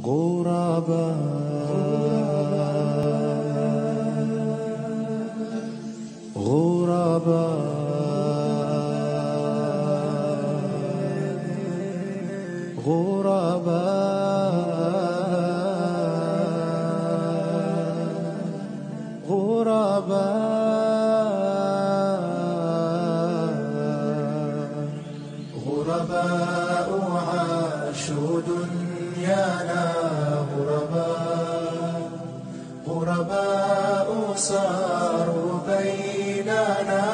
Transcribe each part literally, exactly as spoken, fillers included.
غرباء غرباء غرباء غرباء غرباء عاشوا دنيانا غرباء غرباء صاروا بيننا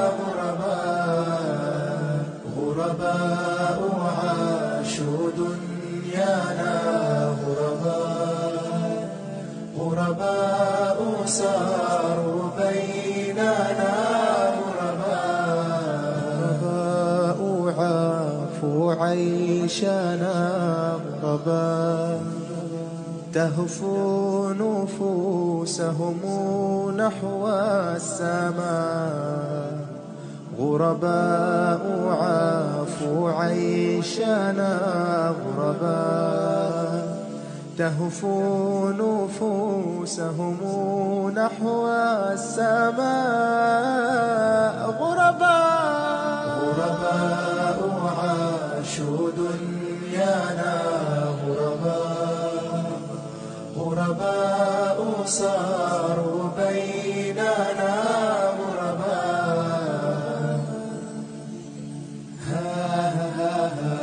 غرباء غرباء عاشوا دنيانا غرباء غرباء صاروا بيننا غرباء عافوا عيشنا غرباء تهفو نفوسهم نحو السماء غرباء عافوا عيشنا غرباء تهفو نفوسهم نحو السماء غرباء غرباء عاشوا دنيانا غرباء غرباء صاروا بيننا غرباء ها ها ها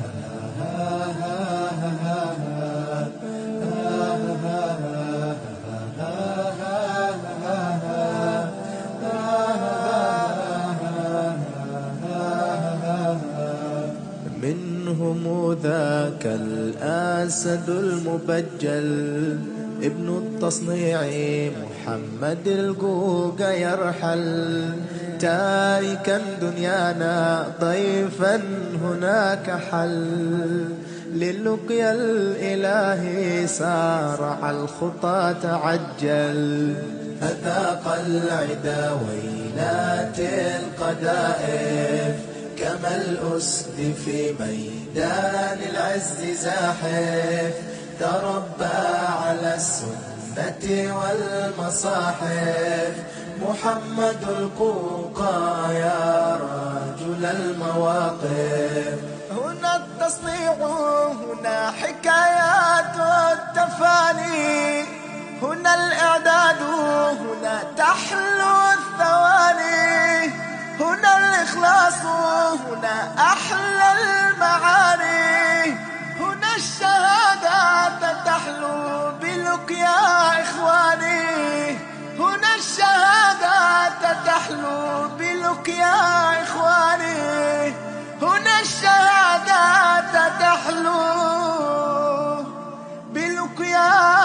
منهم ذاك الأسد المبجل ابن التصنيع محمد القوقا يرحل تاركا دنيانا ضيفا هناك حل للقيا الإلهي سارع الخطى تعجل أذاق العدا ويلات القذائف كما الأسد في ميدان العز زاحف تربى على السنة والمصاحف محمد القوقا يا رجل المواقف هنا التصنيع هنا حكايات التفاني هنا الإعداد هنا تحلو الثواني هنا الإخلاص هنا أحلى المعاني هنا الشهادة تحلو بلقيا إخواني هنا الشهادة تحلو بلقيا إخواني هنا الشهادة تحلو بلقيا